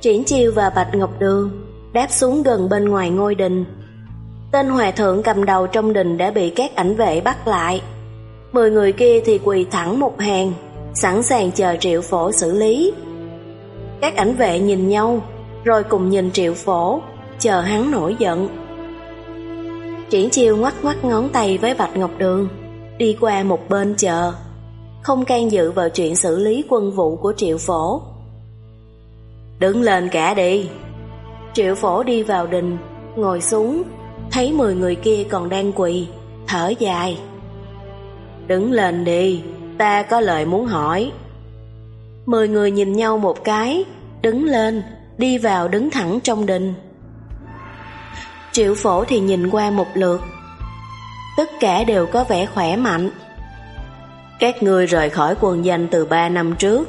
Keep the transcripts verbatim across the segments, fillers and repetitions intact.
Triển Chiêu và Bạch Ngọc Đường đáp xuống gần bên ngoài ngôi đình. Tên hòa thượng cầm đầu trong đình đã bị các ảnh vệ bắt lại. Mười người kia thì quỳ thẳng một hàng, sẵn sàng chờ Triệu Phổ xử lý. Các ảnh vệ nhìn nhau, rồi cùng nhìn Triệu Phổ, chờ hắn nổi giận. Triển Chiêu ngoắc ngoắc ngón tay với Bạch Ngọc Đường, đi qua một bên chờ, không can dự vào chuyện xử lý quân vụ của Triệu Phổ. Đứng lên cả đi. Triệu Phổ đi vào đình, ngồi xuống, thấy mười người kia còn đang quỳ, thở dài. Đứng lên đi, ta có lời muốn hỏi. Mười người nhìn nhau một cái, đứng lên, đi vào đứng thẳng trong đình. Triệu Phổ thì nhìn qua một lượt, tất cả đều có vẻ khỏe mạnh. Các ngươi rời khỏi quân danh từ ba năm trước.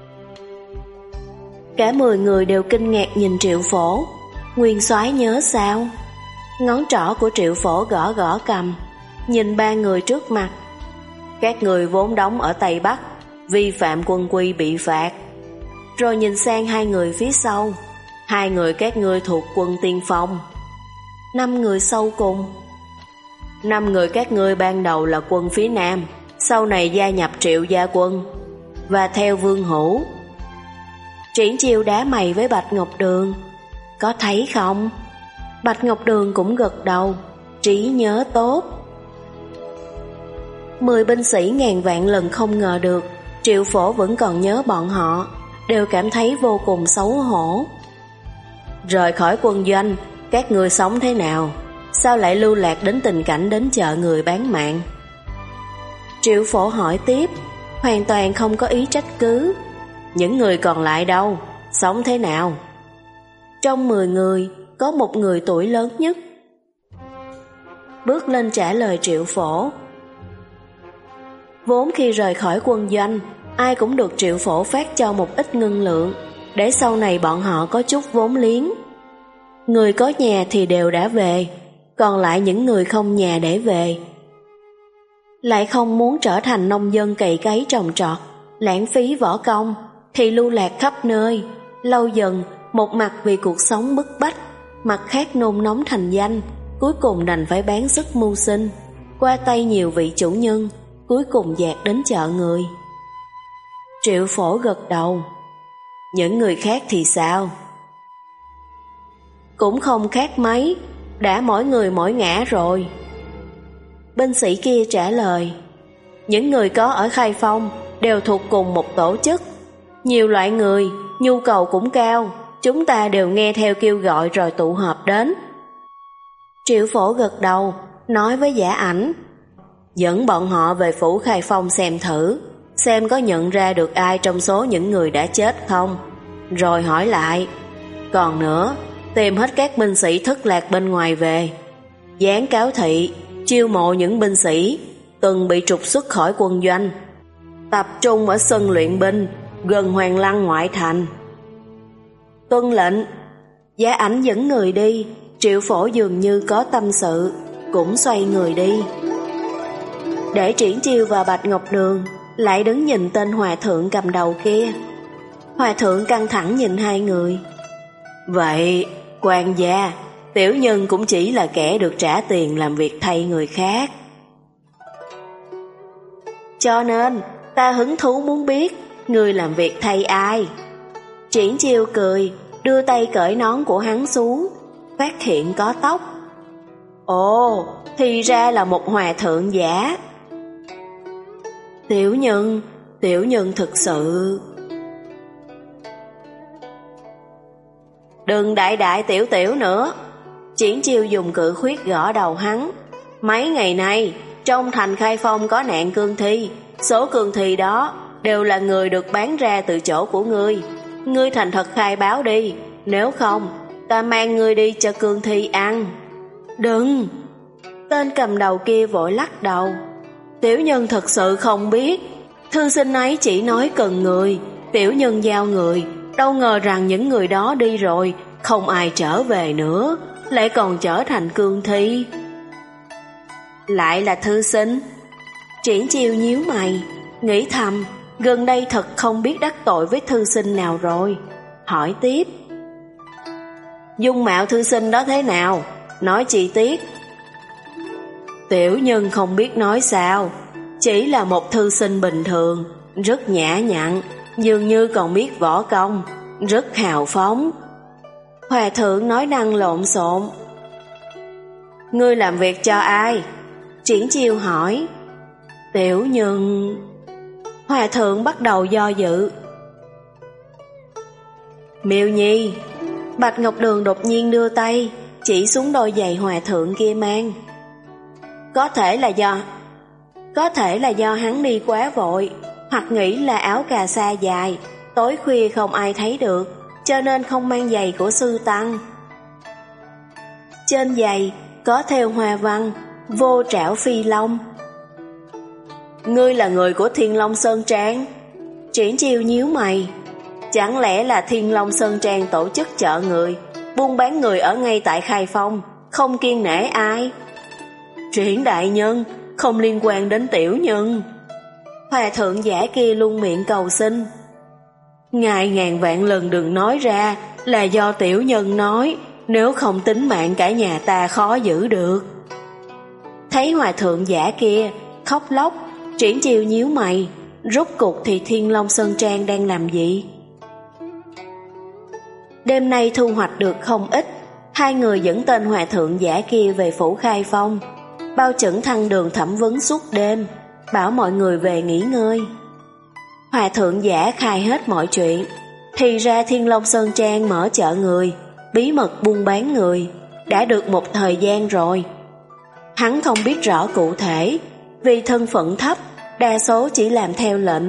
Cả mười người đều kinh ngạc nhìn Triệu Phổ. Nguyên soái nhớ sao? Ngón trỏ của Triệu Phổ gõ gõ cầm, nhìn ba người trước mặt. Các người vốn đóng ở Tây Bắc, vi phạm quân quy bị phạt. Rồi nhìn sang hai người phía sau. Hai người các ngươi thuộc quân tiên phong. Năm người sau cùng. Năm người các ngươi ban đầu là quân phía Nam, sau này gia nhập Triệu gia quân và theo Vương Hữu. Triển Chiêu đá mày với Bạch Ngọc Đường. Có thấy không? Bạch Ngọc Đường cũng gật đầu, trí nhớ tốt. Mười binh sĩ ngàn vạn lần không ngờ được Triệu Phổ vẫn còn nhớ bọn họ, đều cảm thấy vô cùng xấu hổ. Rời khỏi quân doanh, các ngươi sống thế nào? Sao lại lưu lạc đến tình cảnh đến chợ người bán mạng? Triệu Phổ hỏi tiếp, hoàn toàn không có ý trách cứ. Những người còn lại đâu? Sống thế nào? Trong mười người, có một người tuổi lớn nhất bước lên trả lời Triệu Phổ. Vốn khi rời khỏi quân doanh, ai cũng được Triệu Phổ phát cho một ít ngân lượng, để sau này bọn họ có chút vốn liếng. Người có nhà thì đều đã về, còn lại những người không nhà để về, lại không muốn trở thành nông dân cày cấy trồng trọt, lãng phí võ công, thì lưu lạc khắp nơi. Lâu dần, một mặt vì cuộc sống bức bách, mặt khác nôn nóng thành danh, cuối cùng đành phải bán sức mưu sinh, qua tay nhiều vị chủ nhân, cuối cùng dạt đến chợ người. Triệu Phổ gật đầu. Những người khác thì sao? Cũng không khác mấy, đã mỗi người mỗi ngã rồi. Binh sĩ kia trả lời. Những người có ở Khai Phong đều thuộc cùng một tổ chức, nhiều loại người, nhu cầu cũng cao, chúng ta đều nghe theo kêu gọi rồi tụ họp đến. Triệu Phổ gật đầu, nói với Giả Ảnh, dẫn bọn họ về phủ Khai Phong xem thử, xem có nhận ra được ai trong số những người đã chết không. Rồi hỏi lại, còn nữa, tìm hết các binh sĩ thất lạc bên ngoài về, dán cáo thị, chiêu mộ những binh sĩ từng bị trục xuất khỏi quân doanh, tập trung ở sân luyện binh gần Hoàng Lăng ngoại thành. Tuân lệnh. Giả Ảnh dẫn người đi. Triệu Phổ dường như có tâm sự, cũng xoay người đi. Để Triển Chiêu và Bạch Ngọc Đường lại đứng nhìn tên hòa thượng cầm đầu kia. Hòa thượng căng thẳng nhìn hai người. Vậy, quan gia, tiểu nhân cũng chỉ là kẻ được trả tiền làm việc thay người khác. Cho nên, ta hứng thú muốn biết, người làm việc thay ai? Triển Chiêu cười, đưa tay cởi nón của hắn xuống, phát hiện có tóc. Ồ, thì ra là một hòa thượng giả. Tiểu nhân, tiểu nhân thực sự... Đừng đại đại tiểu tiểu nữa. Triển Chiêu dùng cự khuyết gõ đầu hắn. Mấy ngày nay, trong thành Khai Phong có nạn cương thi, số cương thi đó đều là người được bán ra từ chỗ của ngươi. Ngươi thành thật khai báo đi, nếu không, ta mang ngươi đi cho cương thi ăn. Đừng! Tên cầm đầu kia vội lắc đầu. Tiểu nhân thật sự không biết. Thư sinh ấy chỉ nói cần người, tiểu nhân giao người. Đâu ngờ rằng những người đó đi rồi, không ai trở về nữa, lại còn trở thành cương thi. Lại là thư sinh. Triển Chiêu nhíu mày, nghĩ thầm, gần đây thật không biết đắc tội với thư sinh nào rồi. Hỏi tiếp, dung mạo thư sinh đó thế nào? Nói chi tiết. Tiểu nhân không biết nói sao, chỉ là một thư sinh bình thường, rất nhã nhặn, dường như còn biết võ công, rất hào phóng. Hòa thượng nói năng lộn xộn. Ngươi làm việc cho ai? Triển Chiêu hỏi. Tiểu nhân... Hòa thượng bắt đầu do dự. Miêu Nhi. Bạch Ngọc Đường đột nhiên đưa tay chỉ xuống đôi giày hòa thượng kia mang. Có thể là do Có thể là do hắn đi quá vội, hoặc nghĩ là áo cà sa dài, tối khuya không ai thấy được, cho nên không mang giày của sư tăng. Trên giày có thêu hoa văn vô trảo phi long. Ngươi là người của Thiên Long Sơn Trang? Triển Chiêu nhíu mày. Chẳng lẽ là Thiên Long Sơn Trang tổ chức chợ người, buôn bán người ở ngay tại Khai Phong, không kiêng nể ai? Triển đại nhân, không liên quan đến tiểu nhân. Hòa thượng giả kia luôn miệng cầu xin. Ngài ngàn vạn lần đừng nói ra là do tiểu nhân nói, nếu không tính mạng cả nhà ta khó giữ được. Thấy hòa thượng giả kia khóc lóc, Triển Chiêu nhíu mày. Rốt cuộc thì Thiên Long Sơn Trang đang làm gì? Đêm nay thu hoạch được không ít. Hai người dẫn tên hòa thượng giả kia về phủ Khai Phong, bao chuẩn thăng đường thẩm vấn suốt đêm, bảo mọi người về nghỉ ngơi. Hòa thượng giả khai hết mọi chuyện. Thì ra Thiên Long Sơn Trang mở chợ người, bí mật buôn bán người, đã được một thời gian rồi. Hắn không biết rõ cụ thể, vì thân phận thấp, đa số chỉ làm theo lệnh.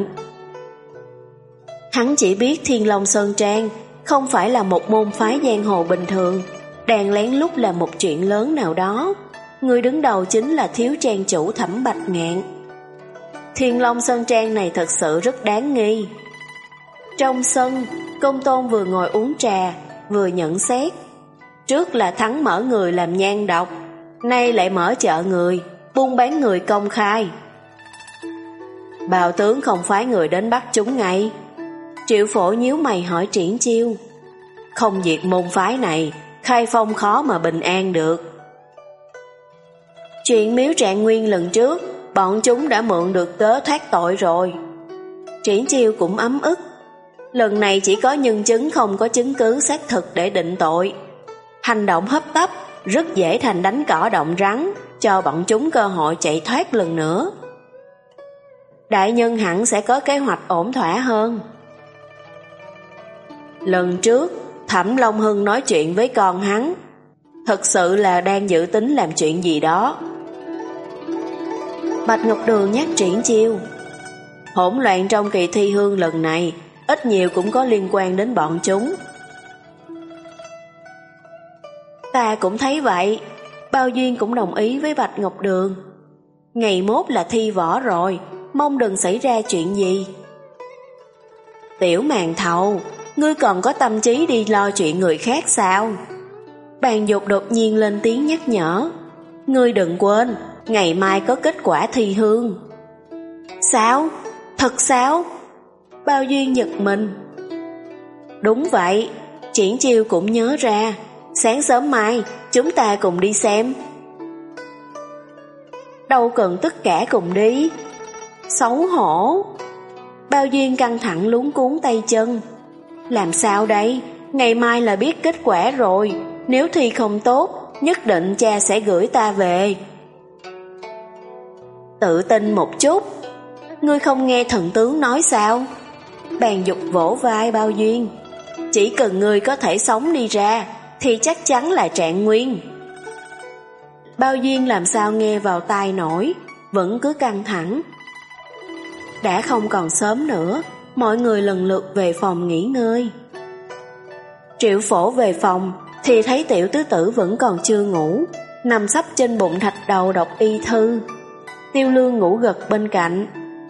Hắn chỉ biết Thiên Long Sơn Trang không phải là một môn phái giang hồ bình thường, đang lén lút là một chuyện lớn nào đó. Người đứng đầu chính là thiếu trang chủ Thẩm Bạch Ngạn. Thiên Long Sơn Trang này thật sự rất đáng nghi. Trong sân, Công Tôn vừa ngồi uống trà, vừa nhận xét. Trước là Thắng mở người làm nhan độc, nay lại mở chợ người, buôn bán người công khai. Bào tướng không phái người đến bắt chúng ngay? Triệu Phổ nhíu mày hỏi Triển Chiêu. Không diệt môn phái này, Khai Phong khó mà bình an được. Chuyện miếu Trạng Nguyên lần trước, bọn chúng đã mượn được cớ thoát tội rồi. Triển Chiêu cũng ấm ức. Lần này chỉ có nhân chứng không có chứng cứ xác thực để định tội. Hành động hấp tấp, rất dễ thành đánh cỏ động rắn, cho bọn chúng cơ hội chạy thoát lần nữa. Đại nhân hẳn sẽ có kế hoạch ổn thỏa hơn. Lần trước, Thẩm Long Hưng nói chuyện với con hắn, thật sự là đang dự tính làm chuyện gì đó. Bạch Ngọc Đường nhắc Triển Chiêu. Hỗn loạn trong kỳ thi hương lần này ít nhiều cũng có liên quan đến bọn chúng. Ta cũng thấy vậy. Bao Duyên cũng đồng ý với Bạch Ngọc Đường. Ngày mốt là thi võ rồi, mong đừng xảy ra chuyện gì. Tiểu Màn Thầu, ngươi còn có tâm trí đi lo chuyện người khác sao? Bàn Dục đột nhiên lên tiếng nhắc nhở. Ngươi đừng quên, ngày mai có kết quả thi hương. Sao? Thật sao? Bao Duyên giật mình. Đúng vậy. Triển Chiêu cũng nhớ ra. Sáng sớm mai chúng ta cùng đi xem. Đâu cần tất cả cùng đi. Xấu hổ. Bao Duyên căng thẳng luống cuống tay chân. Làm sao đây? Ngày mai là biết kết quả rồi. Nếu thi không tốt, nhất định cha sẽ gửi ta về. Tự tin một chút. Ngươi không nghe thần tướng nói sao? Bàn Dục vỗ vai Bao Duyên. Chỉ cần ngươi có thể sống đi ra thì chắc chắn là Trạng Nguyên. Bao Duyên làm sao nghe vào tai nổi, vẫn cứ căng thẳng. Đã không còn sớm nữa, mọi người lần lượt về phòng nghỉ ngơi. Triệu Phổ về phòng thì thấy Tiểu Tứ Tử vẫn còn chưa ngủ, nằm sấp trên bụng thạch đầu đọc y thư. Tiêu Lương ngủ gật bên cạnh.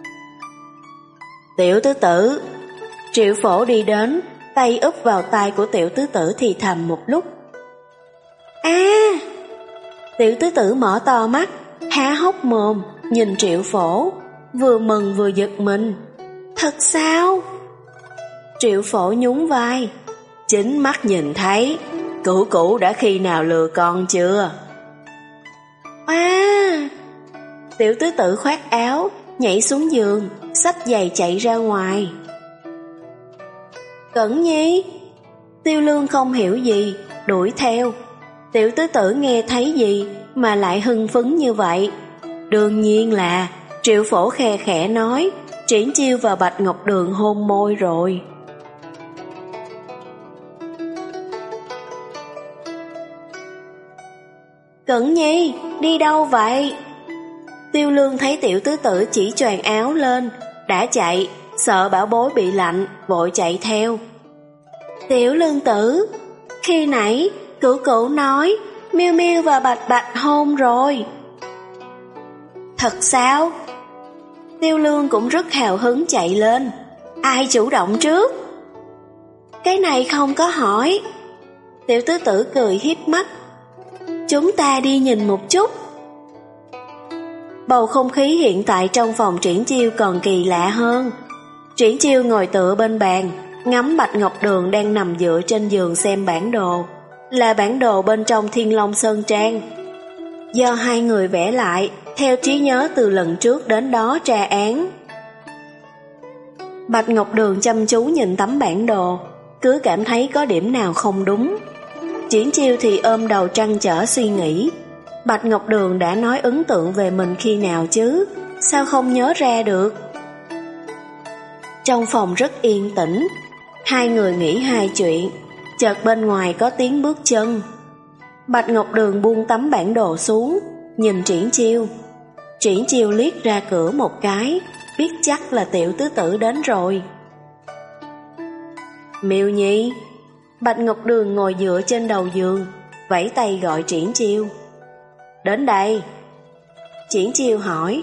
Tiểu Tứ Tử. Triệu Phổ đi đến, tay úp vào tai của Tiểu Tứ Tử thì thầm một lúc. A! À! Tiểu Tứ Tử mở to mắt, há hốc mồm, nhìn Triệu Phổ, vừa mừng vừa giật mình. Thật sao? Triệu Phổ nhún vai. Chính mắt nhìn thấy. Cửu Cửu đã khi nào lừa con chưa? À! Tiểu tứ tử khoác áo, nhảy xuống giường, xách giày chạy ra ngoài. Cẩn Nhi! Tiêu Lương không hiểu gì, đuổi theo. Tiểu tứ tử nghe thấy gì mà lại hưng phấn như vậy? Đương nhiên là Triệu Phổ khe khẽ nói Triển Chiêu và Bạch Ngọc Đường hôn môi rồi. Cẩn Nhi, đi đâu vậy? Tiêu Lương thấy tiểu tứ tử chỉ choàng áo lên, đã chạy, sợ bảo bối bị lạnh, vội chạy theo. Tiểu Lương tử, khi nãy Cửu Cửu nói Miêu Miêu và Bạch Bạch hôn rồi. Thật sao? Tiêu Lương cũng rất hào hứng chạy lên. Ai chủ động trước? Cái này không có hỏi. Tiểu tứ tử cười hiếp mắt. Chúng ta đi nhìn một chút. Bầu không khí hiện tại trong phòng Triển Chiêu còn kỳ lạ hơn. Triển Chiêu ngồi tựa bên bàn, ngắm Bạch Ngọc Đường đang nằm dựa trên giường xem bản đồ. Là bản đồ bên trong Thiên Long Sơn Trang, do hai người vẽ lại theo trí nhớ từ lần trước đến đó tra án. Bạch Ngọc Đường chăm chú nhìn tấm bản đồ, cứ cảm thấy có điểm nào không đúng. Triển Chiêu thì ôm đầu trăn trở suy nghĩ. Bạch Ngọc Đường đã nói ấn tượng về mình khi nào chứ, sao không nhớ ra được? Trong phòng rất yên tĩnh, hai người nghĩ hai chuyện. Chợt bên ngoài có tiếng bước chân. Bạch Ngọc Đường buông tấm bản đồ xuống, nhìn Triển Chiêu. Triển Chiêu liếc ra cửa một cái, biết chắc là tiểu tứ tử đến rồi. Miêu Nhi. Bạch Ngọc Đường ngồi dựa trên đầu giường, vẫy tay gọi Triển Chiêu. Đến đây. Triển Chiêu hỏi.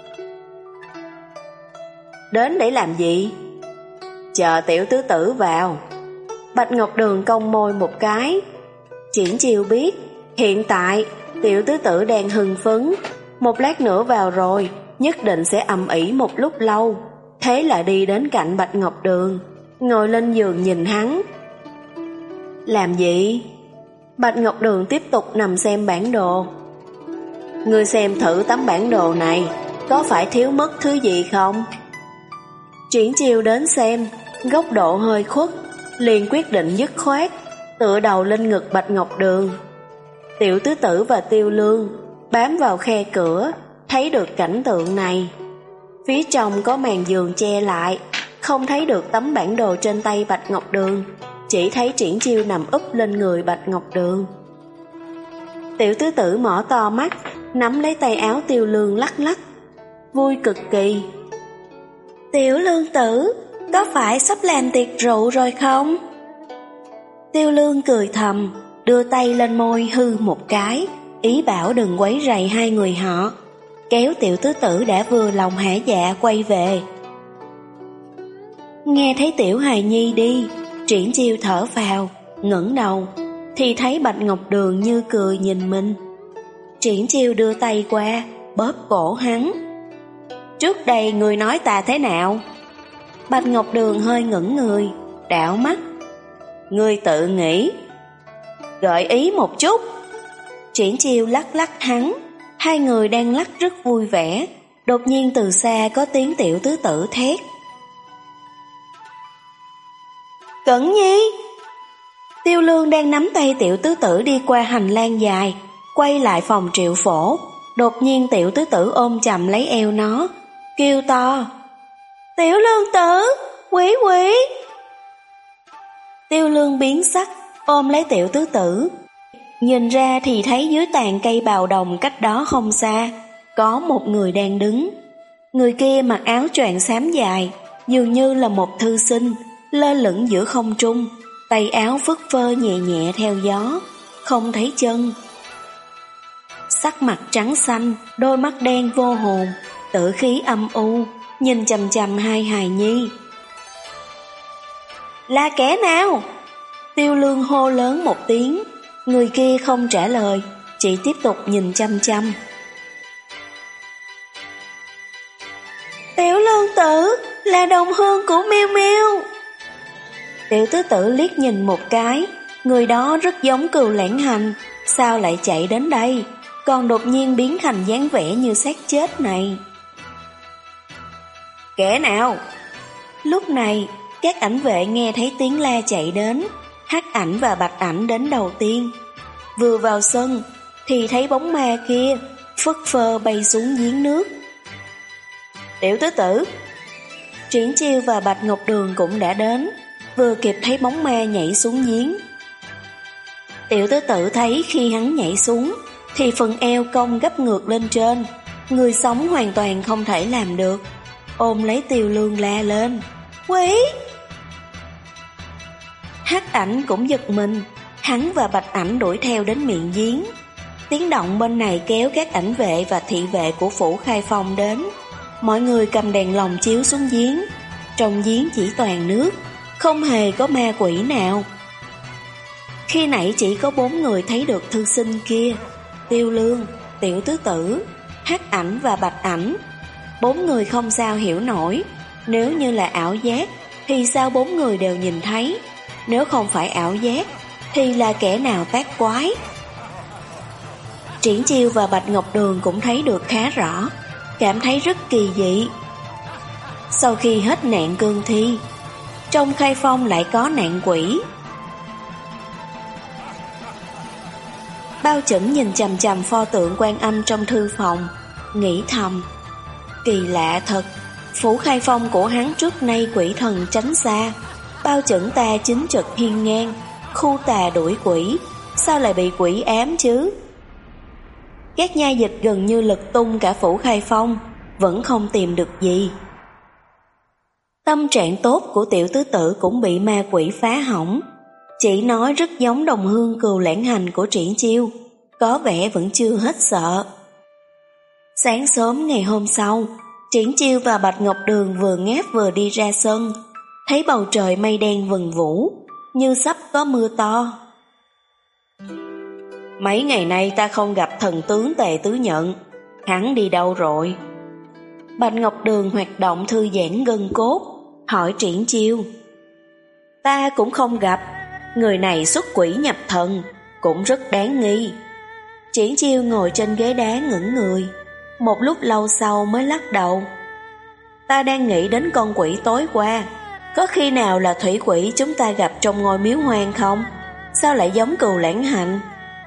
Đến để làm gì? Chờ tiểu tứ tử vào. Bạch Ngọc Đường cong môi một cái. Triển Chiêu biết hiện tại tiểu tứ tử đang hưng phấn, một lát nữa vào rồi nhất định sẽ ầm ĩ một lúc lâu. Thế là đi đến cạnh Bạch Ngọc Đường, ngồi lên giường nhìn hắn. Làm gì? Bạch Ngọc Đường tiếp tục nằm xem bản đồ. Ngươi xem thử tấm bản đồ này, có phải thiếu mất thứ gì không? Triển Chiêu đến xem, góc độ hơi khuất, liền quyết định dứt khoát, tựa đầu lên ngực Bạch Ngọc Đường. Tiểu tứ tử và Tiêu Lương bám vào khe cửa, thấy được cảnh tượng này. Phía trong có màn giường che lại, không thấy được tấm bản đồ trên tay Bạch Ngọc Đường, chỉ thấy Triển Chiêu nằm úp lên người Bạch Ngọc Đường. Tiểu tứ tử mở to mắt, nắm lấy tay áo Tiêu Lương lắc lắc, vui cực kỳ. Tiểu Lương tử, có phải sắp làm tiệc rượu rồi không? Tiêu Lương cười thầm, đưa tay lên môi hư một cái, ý bảo đừng quấy rầy hai người họ, kéo tiểu tứ tử đã vừa lòng hả dạ quay về. Nghe thấy tiểu hài nhi đi, Triển Chiêu thở phào, ngẩng đầu, thì thấy Bạch Ngọc Đường như cười nhìn mình. Triển Chiêu đưa tay qua, bóp cổ hắn. Trước đây người nói ta thế nào? Bạch Ngọc Đường hơi ngẩng người, đảo mắt. Ngươi tự nghĩ. Gợi ý một chút. Triển Chiêu lắc lắc hắn. Hai người đang lắc rất vui vẻ. Đột nhiên từ xa có tiếng tiểu tứ tử thét. Cẩn Nhi! Tiêu Lương đang nắm tay tiểu tứ tử đi qua hành lang dài, quay lại phòng Triệu Phổ. Đột nhiên tiểu tứ tử ôm chầm lấy eo nó, kêu to. Tiểu Lương tử! Quý quý! Tiêu Lương biến sắc, ôm lấy tiểu tứ tử. Nhìn ra thì thấy dưới tàn cây bào đồng cách đó không xa, có một người đang đứng. Người kia mặc áo choàng xám dài, dường như là một thư sinh, lơ lửng giữa không trung, tay áo phất phơ nhẹ nhẹ theo gió, không thấy chân. Sắc mặt trắng xanh, đôi mắt đen vô hồn, tử khí âm u, nhìn chằm chằm hai hài nhi. Là kẻ nào? Tiêu Lương hô lớn một tiếng. Người kia không trả lời, chỉ tiếp tục nhìn chăm chăm. Tiểu Lương tử là đồng hương của Miêu Miêu. Tiểu tứ tử liếc nhìn một cái, Người đó rất giống Cừu Lãng Hành, sao lại chạy đến đây, còn đột nhiên biến thành dáng vẻ như xác chết này? Kẻ nào? Lúc này, các ảnh vệ nghe thấy tiếng la chạy đến. Hắc Ảnh và Bạch Ảnh đến đầu tiên. Vừa vào sân thì thấy bóng ma kia phất phơ bay xuống giếng nước. Tiểu tứ tử. Triển Chiêu và Bạch Ngọc Đường cũng đã đến, vừa kịp thấy bóng ma nhảy xuống giếng. Tiểu tứ tử thấy khi hắn nhảy xuống thì phần eo cong gấp ngược lên trên, người sống hoàn toàn không thể làm được, ôm lấy Tiêu Lương la lên: Quỷ! Hắc Ảnh cũng giật mình, hắn và Bạch Ảnh đuổi theo đến miệng giếng. Tiếng động bên này kéo các ảnh vệ và thị vệ của phủ Khai Phong đến. Mọi người cầm đèn lồng chiếu xuống giếng. Trong giếng chỉ toàn nước, không hề có ma quỷ nào. Khi nãy chỉ có bốn người thấy được thư sinh kia: Tiêu Lương, Tiểu tứ tử, Hắc Ảnh và Bạch Ảnh. Bốn người không sao hiểu nổi, nếu như là ảo giác thì sao bốn người đều nhìn thấy, nếu không phải ảo giác thì là kẻ nào tác quái. Triển Chiêu và Bạch Ngọc Đường cũng thấy được khá rõ, cảm thấy rất kỳ dị. Sau khi hết nạn cương thi, trong Khai Phong lại có nạn quỷ. Bao Chẩn nhìn chằm chằm pho tượng Quan Âm trong thư phòng, nghĩ thầm: kỳ lạ thật, phủ Khai Phong của hắn trước nay quỷ thần tránh xa, Bao Chẩn ta chính trực hiên ngang, khu tà đuổi quỷ, sao lại bị quỷ ám chứ? Các nha dịch gần như lật tung cả phủ Khai Phong, vẫn không tìm được gì. Tâm trạng tốt của Tiểu tứ tử cũng bị ma quỷ phá hỏng. Chỉ nói rất giống đồng hương Cừu Lãng Hành của Triển Chiêu, có vẻ vẫn chưa hết sợ. Sáng sớm ngày hôm sau, Triển Chiêu và Bạch Ngọc Đường vừa ngáp vừa đi ra sân, thấy bầu trời mây đen vần vũ, như sắp có mưa to. Mấy ngày nay ta không gặp thần tướng Tề Tứ Nhận, hắn đi đâu rồi? Bạch Ngọc Đường hoạt động thư giãn gân cốt, hỏi Triển Chiêu. Ta cũng không gặp, người này xuất quỷ nhập thần, cũng rất đáng nghi. Triển Chiêu ngồi trên ghế đá ngẩn người, một lúc lâu sau mới lắc đầu. Ta đang nghĩ đến con quỷ tối qua, có khi nào là thủy quỷ chúng ta gặp trong ngôi miếu hoang không? Sao lại giống Cừu Lãng Hành?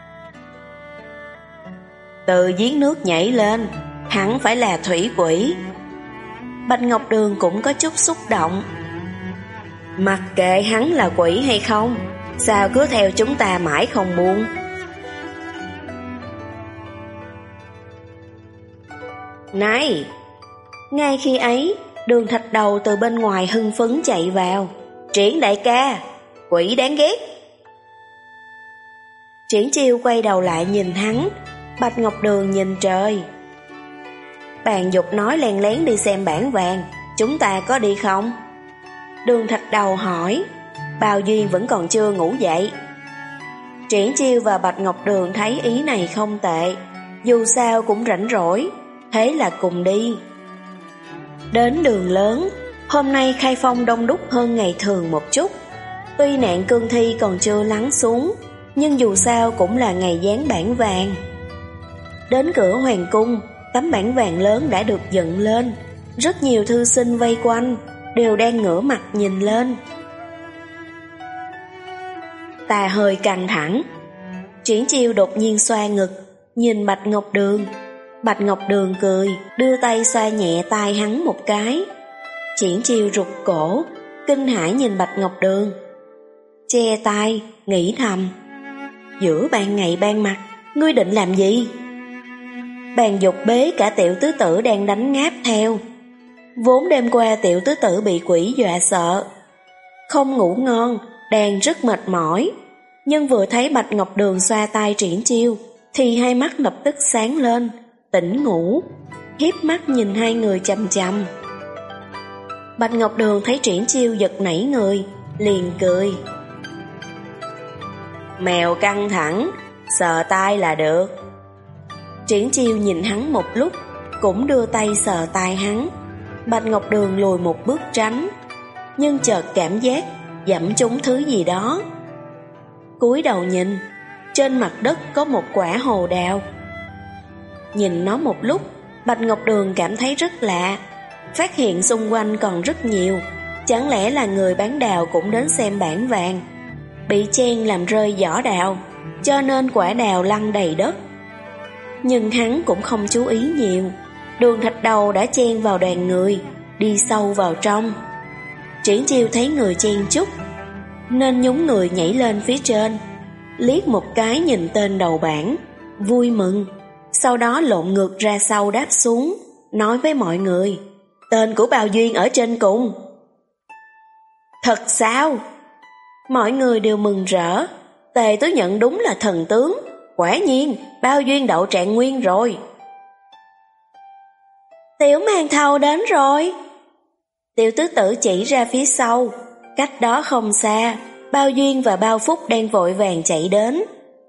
Từ giếng nước nhảy lên, hẳn phải là thủy quỷ. Bạch Ngọc Đường cũng có chút xúc động. Mặc kệ hắn là quỷ hay không, sao cứ theo chúng ta mãi không buông? Này! Ngay khi ấy, Đường Thạch Đầu từ bên ngoài hưng phấn chạy vào. Triển đại ca, quỷ đáng ghét. Triển Chiêu quay đầu lại nhìn hắn, Bạch Ngọc Đường nhìn trời. Bàn Dục nói lén lén đi xem bản vàng, chúng ta có đi không? Đường Thạch Đầu hỏi. Bao Duyên vẫn còn chưa ngủ dậy. Triển Chiêu và Bạch Ngọc Đường thấy ý này không tệ, dù sao cũng rảnh rỗi, thế là cùng đi. Đến đường lớn, hôm nay Khai Phong đông đúc hơn ngày thường một chút. Tuy nạn cương thi còn chưa lắng xuống, nhưng dù sao cũng là ngày dán bản vàng. Đến cửa hoàng cung, tấm bản vàng lớn đã được dựng lên, rất nhiều thư sinh vây quanh, đều đang ngửa mặt nhìn lên. Ta hơi căng thẳng. Triển Chiêu đột nhiên xoa ngực, nhìn Bạch Ngọc Đường. Bạch Ngọc Đường cười, đưa tay xoa nhẹ tai hắn một cái. Triển Chiêu rụt cổ, kinh hãi nhìn Bạch Ngọc Đường. Che tai, nghĩ thầm. Giữa ban ngày ban mặt, ngươi định làm gì? Bàn Dục bế cả Tiểu tứ tử đang đánh ngáp theo. Vốn đêm qua Tiểu tứ tử bị quỷ dọa sợ, không ngủ ngon, đang rất mệt mỏi. Nhưng vừa thấy Bạch Ngọc Đường xoa tay Triển Chiêu thì hai mắt lập tức sáng lên, tỉnh ngủ, hiếp mắt nhìn hai người chằm chằm. Bạch Ngọc Đường thấy Triển Chiêu giật nảy người, liền cười. Mèo căng thẳng, sờ tay là được. Triển Chiêu nhìn hắn một lúc, cũng đưa tay sờ tay hắn. Bạch Ngọc Đường lùi một bước tránh, nhưng chợt cảm giác dẫm trúng thứ gì đó. cúi đầu nhìn, trên mặt đất có một quả hồ đào. Nhìn nó một lúc, Bạch Ngọc Đường cảm thấy rất lạ, phát hiện xung quanh còn rất nhiều. Chẳng lẽ là người bán đào cũng đến xem bản vàng? Bị chen làm rơi giỏ đào, cho nên quả đào lăn đầy đất. Nhưng hắn cũng không chú ý nhiều. Đường Thạch Đầu đã chen vào đoàn người, đi sâu vào trong. Triển Chiêu thấy người chen chúc, nên nhúng người nhảy lên phía trên, liếc một cái nhìn tên đầu bảng, vui mừng. Sau đó lộn ngược ra sau đáp xuống, nói với mọi người: tên của Bao Duyên ở trên cùng. Thật sao? Mọi người đều mừng rỡ. Tề Tứ Nhận đúng là thần tướng, quả nhiên Bao Duyên đậu trạng nguyên rồi. Tiểu Màn Thầu đến rồi. Tiểu Tứ Tử chỉ ra phía sau, cách đó không xa, Bao Duyên và Bao Phúc đang vội vàng chạy đến.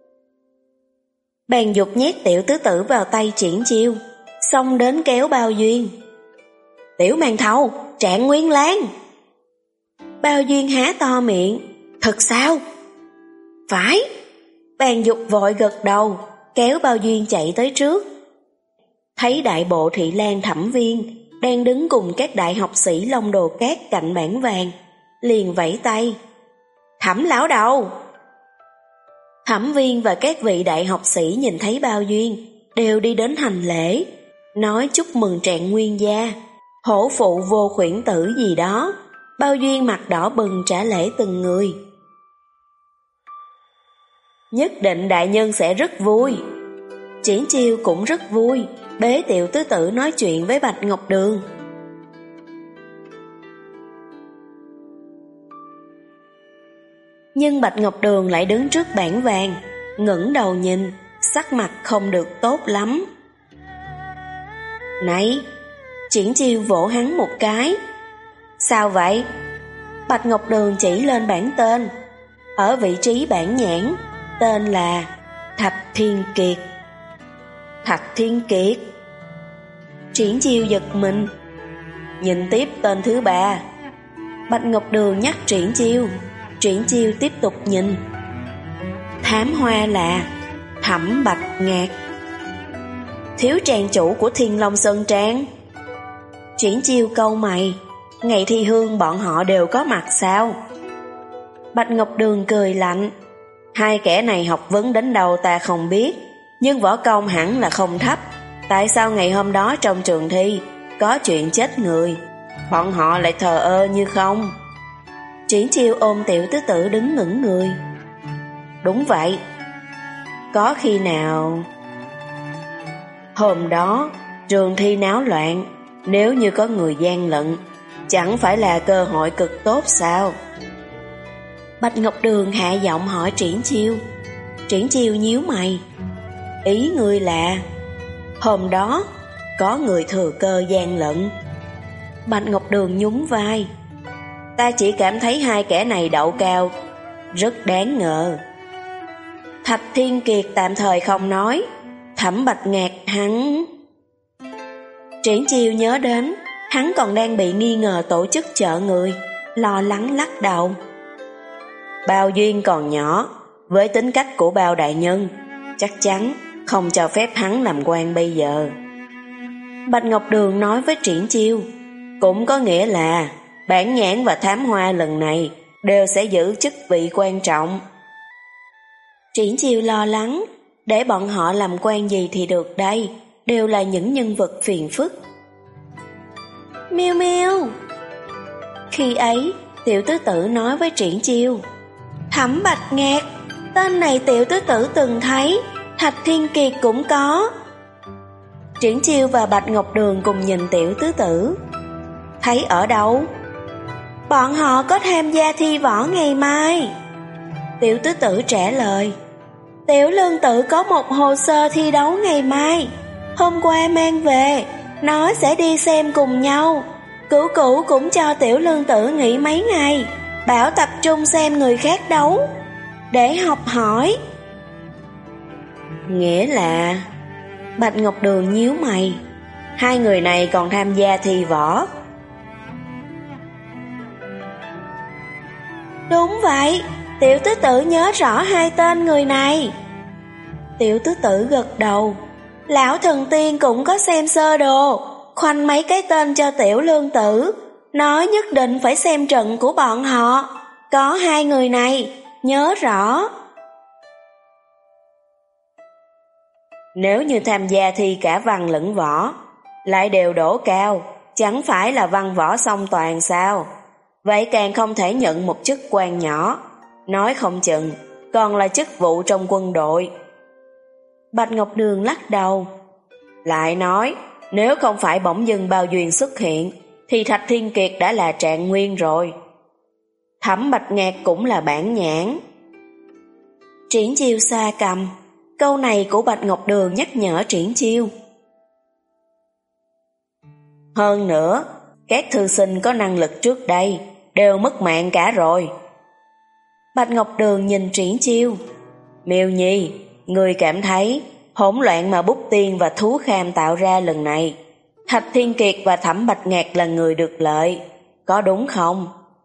Bèn dục nhét Tiểu Tứ Tử vào tay Triển Chiêu, xông đến kéo Bao Duyên. Tiểu Màn Thầu, trạng nguyên lan. Bao Duyên há to miệng. Thật sao? Phải. Bèn dục vội gật đầu, kéo Bao Duyên chạy tới trước. Thấy đại bộ thị lang Thẩm Viên đang đứng cùng các đại học sĩ Long Đồ Cát cạnh bản vàng, liền vẫy tay: Thẩm lão đầu. Thẩm Viên và các vị đại học sĩ nhìn thấy Bao Duyên đều đi đến hành lễ, nói chúc mừng trạng nguyên gia, hổ phụ vô khuyển tử gì đó. Bao Duyên mặt đỏ bừng trả lễ từng người. Nhất định đại nhân sẽ rất vui. Triển Chiêu cũng rất vui, bế Tiểu Tứ Tử nói chuyện với Bạch Ngọc Đường. Nhưng Bạch Ngọc Đường lại đứng trước bảng vàng, ngẩng đầu nhìn, sắc mặt không được tốt lắm. Này! Triển Chiêu vỗ hắn một cái. Sao vậy? Bạch Ngọc Đường chỉ lên bảng tên. Ở vị trí bảng nhãn, tên là Thạch Thiên Kiệt. Thạch Thiên Kiệt. Triển Chiêu giật mình. Nhìn tiếp tên thứ ba. Bạch Ngọc Đường nhắc Triển Chiêu. Triển Chiêu tiếp tục nhìn. Thám hoa là Thẩm Bạch Ngạc, thiếu trang chủ của Thiên Long Sơn Trang. Triển Chiêu câu mày. Ngày thi hương bọn họ đều có mặt sao? Bạch Ngọc Đường cười lạnh. Hai kẻ này học vấn đến đâu ta không biết, nhưng võ công hẳn là không thấp. Tại sao ngày hôm đó trong trường thi có chuyện chết người, bọn họ lại thờ ơ như không? Triển Chiêu ôm Tiểu Tứ Tử đứng ngẩn người. Đúng vậy. Có khi nào... Hôm đó trường thi náo loạn, nếu như có người gian lận, chẳng phải là cơ hội cực tốt sao? Bạch Ngọc Đường hạ giọng hỏi Triển Chiêu. Triển Chiêu nhíu mày. Ý ngươi là hôm đó có người thừa cơ gian lận? Bạch Ngọc Đường nhún vai. Ta chỉ cảm thấy hai kẻ này đậu cao, rất đáng ngờ. Thạch Thiên Kiệt tạm thời không nói. Thẩm Bạch Ngạc hắn... Triển Chiêu nhớ đến hắn còn đang bị nghi ngờ tổ chức chợ người, lo lắng lắc đầu. Bao Duyên còn nhỏ, với tính cách của Bao đại nhân, chắc chắn không cho phép hắn làm quan bây giờ. Bạch Ngọc Đường nói với Triển Chiêu. Cũng có nghĩa là bản nhãn và thám hoa lần này đều sẽ giữ chức vị quan trọng. Triển Chiêu lo lắng, để bọn họ làm quan gì thì được đây, đều là những nhân vật phiền phức. Miêu Miêu. Khi ấy, Tiểu Tứ Tử nói với Triển Chiêu. Thẩm Bạch Ngạc, tên này Tiểu Tứ Tử từng thấy, Thạch Thiên Kiệt cũng có. Triển Chiêu và Bạch Ngọc Đường cùng nhìn Tiểu Tứ Tử. Thấy ở đâu? Bọn họ có tham gia thi võ ngày mai. Tiểu Tứ Tử trả lời. Tiểu Lương Tử có một hồ sơ thi đấu ngày mai, hôm qua mang về, nói sẽ đi xem cùng nhau. Cửu Cửu cũng cho Tiểu Lương Tử nghỉ mấy ngày, bảo tập trung xem người khác đấu, để học hỏi. Nghĩa là... Bạch Ngọc Đường nhíu mày. Hai người này còn tham gia thi võ? Đúng vậy, Tiểu tứ tử nhớ rõ hai tên người này. Tiểu tứ tử gật đầu. Lão thần tiên cũng có xem sơ đồ, khoanh mấy cái tên cho tiểu lương tử, nói nhất định phải xem trận của bọn họ. Có hai người này, nhớ rõ. Nếu như tham gia thi cả văn lẫn võ, lại đều đỗ cao, chẳng phải là văn võ song toàn sao? Vậy càng không thể nhận một chức quan nhỏ, nói không chừng còn là chức vụ trong quân đội. Bạch Ngọc Đường lắc đầu. Lại nói, nếu không phải bỗng dưng Bao Duyên xuất hiện, thì Thạch Thiên Kiệt đã là trạng nguyên rồi. Thẩm Bạch Ngạc cũng là bản nhãn. Triển Chiêu xa cầm. Câu này của Bạch Ngọc Đường nhắc nhở Triển Chiêu. Hơn nữa, các thư sinh có năng lực trước đây đều mất mạng cả rồi. Bạch Ngọc Đường nhìn Triển Chiêu. Miêu Nhi, người cảm thấy hỗn loạn mà Bút Tiên và Thú Kham tạo ra lần này, Thạch Thiên Kiệt và Thẩm Bạch Ngạc là người được lợi, có đúng không?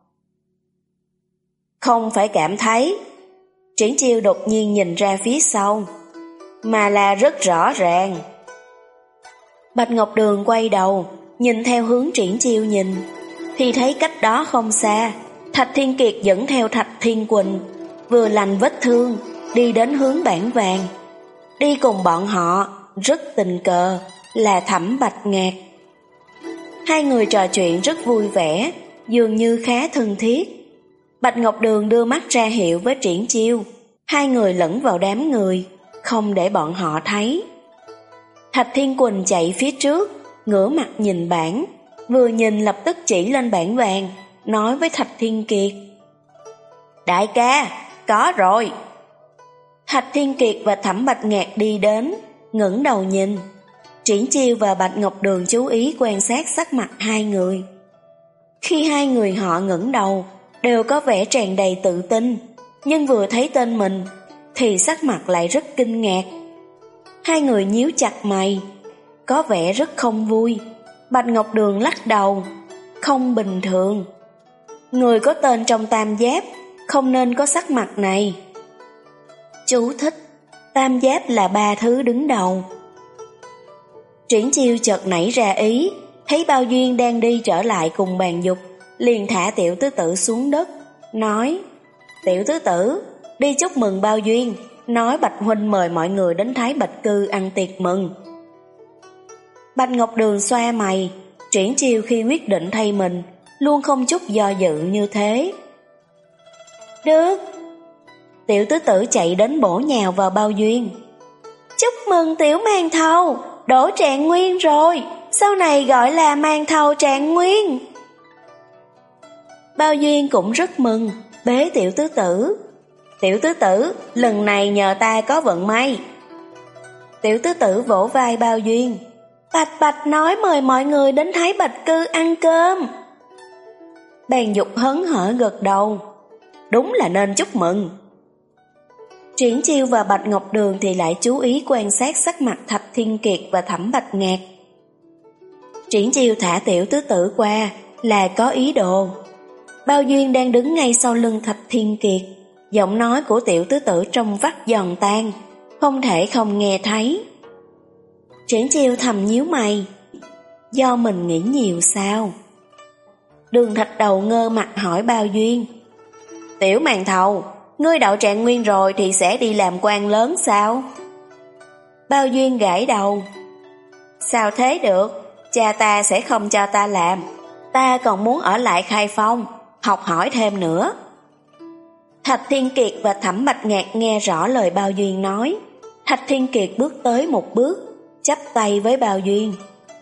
Không phải cảm thấy. Triển Chiêu đột nhiên nhìn ra phía sau, mà là rất rõ ràng. Bạch Ngọc Đường quay đầu, nhìn theo hướng Triển Chiêu nhìn, thì thấy cách đó không xa, Thạch Thiên Kiệt dẫn theo Thạch Thiên Quỳnh, vừa lành vết thương, đi đến hướng Bản Vàng. Đi cùng bọn họ, rất tình cờ, là Thẩm Bạch Ngạc. Hai người trò chuyện rất vui vẻ, dường như khá thân thiết. Bạch Ngọc Đường đưa mắt ra hiệu với Triển Chiêu, hai người lẫn vào đám người, không để bọn họ thấy. Thạch Thiên Quỳnh chạy phía trước, ngửa mặt nhìn bảng, vừa nhìn lập tức chỉ lên bảng vàng, nói với Thạch Thiên Kiệt. Đại ca, có rồi. Thạch Thiên Kiệt và Thẩm Bạch Ngạc đi đến, ngẩng đầu nhìn. Triển Chiêu và Bạch Ngọc Đường chú ý quan sát sắc mặt hai người. Khi hai người họ ngẩng đầu, đều có vẻ tràn đầy tự tin, nhưng vừa thấy tên mình, thì sắc mặt lại rất kinh ngạc. Hai người nhíu chặt mày, có vẻ rất không vui. Bạch Ngọc Đường lắc đầu. Không bình thường. Người có tên trong tam giáp không nên có sắc mặt này. Chú thích: tam giáp là ba thứ đứng đầu. Triển Chiêu chợt nảy ra ý, thấy Bao Duyên đang đi trở lại cùng bàn dục, liền thả Tiểu Tứ Tử xuống đất, nói: Tiểu Tứ Tử, đi chúc mừng Bao Duyên, nói Bạch huynh mời mọi người đến Thái Bạch Cư ăn tiệc mừng. Bạch Ngọc Đường xoa mày. Triển Chiêu khi quyết định thay mình luôn không chút do dự như thế. Được. Tiểu Tứ Tử chạy đến bổ nhào vào Bao Duyên. Chúc mừng Tiểu Màn Thầu, đỗ trạng nguyên rồi, sau này gọi là Màn Thầu trạng nguyên. Bao Duyên cũng rất mừng, bế Tiểu Tứ Tử. Tiểu Tứ Tử, lần này nhờ ta có vận may. Tiểu Tứ Tử vỗ vai Bao Duyên. Bạch Bạch nói mời mọi người đến Thái Bạch Cư ăn cơm. Bàn dục hớn hở gật đầu. Đúng là nên chúc mừng. Triển Chiêu và Bạch Ngọc Đường thì lại chú ý quan sát sắc mặt Thạch Thiên Kiệt và Thẩm Bạch Ngạc. Triển Chiêu thả Tiểu Tứ Tử qua là có ý đồ. Bao Duyên đang đứng ngay sau lưng Thạch Thiên Kiệt, giọng nói của Tiểu Tứ Tử trong vắt giòn tan, không thể không nghe thấy. Triển Chiêu thầm nhíu mày. Do mình nghĩ nhiều sao? Đường Thạch Đầu ngơ mặt hỏi Bao Duyên. Tiểu Màn Thầu, ngươi đậu trạng nguyên rồi thì sẽ đi làm quan lớn sao? Bao Duyên gãi đầu. Sao thế được, cha ta sẽ không cho ta làm. Ta còn muốn ở lại Khai Phong, học hỏi thêm nữa. Thạch Thiên Kiệt và Thẩm Bạch Ngạc nghe rõ lời Bao Duyên nói. Thạch Thiên Kiệt bước tới một bước, chắp tay với Bao Duyên.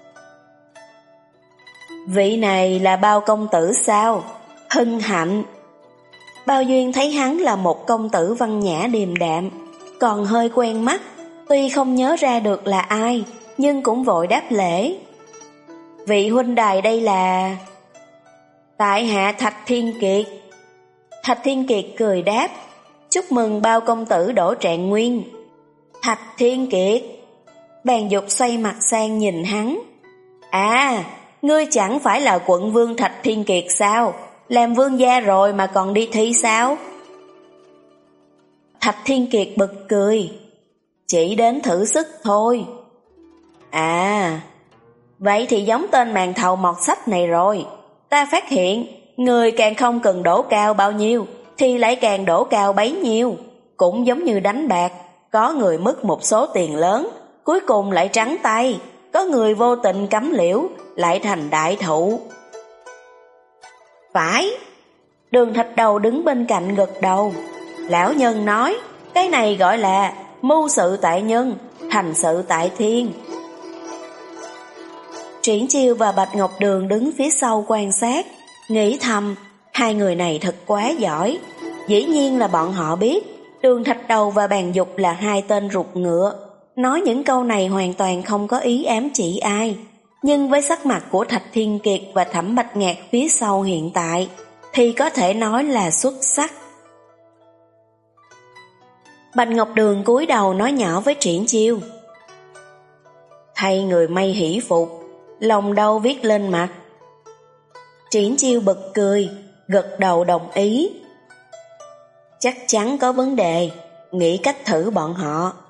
Vị này là Bao công tử sao? Hân hạnh. Bao Duyên thấy hắn là một công tử văn nhã điềm đạm, còn hơi quen mắt, tuy không nhớ ra được là ai, nhưng cũng vội đáp lễ. Vị huynh đài đây là... Tại hạ Thạch Thiên Kiệt. Thạch Thiên Kiệt cười đáp. Chúc mừng Bao công tử đỗ trạng nguyên. Thạch Thiên Kiệt. Bàn dục xoay mặt sang nhìn hắn. À, ngươi chẳng phải là quận vương Thạch Thiên Kiệt sao? Làm vương gia rồi mà còn đi thi sao? Thạch Thiên Kiệt bật cười. Chỉ đến thử sức thôi. À, vậy thì giống tên màn thầu mọt sách này rồi. Ta phát hiện, người càng không cần đổ cao bao nhiêu, thì lại càng đổ cao bấy nhiêu. Cũng giống như đánh bạc, có người mất một số tiền lớn, cuối cùng lại trắng tay. Có người vô tình cắm liễu, lại thành đại thụ. Phải. Đường Thạch Đầu đứng bên cạnh gật đầu. Lão nhân nói, cái này gọi là mưu sự tại nhân, thành sự tại thiên. Triển Chiêu và Bạch Ngọc Đường đứng phía sau quan sát, nghĩ thầm, hai người này thật quá giỏi. Dĩ nhiên là bọn họ biết, Đường Thạch Đầu và Bàn Dục là hai tên rụt ngựa. Nói những câu này hoàn toàn không có ý ám chỉ ai. Nhưng với sắc mặt của Thạch Thiên Kiệt và Thẩm Bạch Ngạc phía sau hiện tại, thì có thể nói là xuất sắc. Bạch Ngọc Đường cúi đầu nói nhỏ với Triển Chiêu. Thay người may hỷ phục, lòng đâu viết lên mặt. Triển Chiêu bật cười, gật đầu đồng ý. Chắc chắn có vấn đề, nghĩ cách thử bọn họ.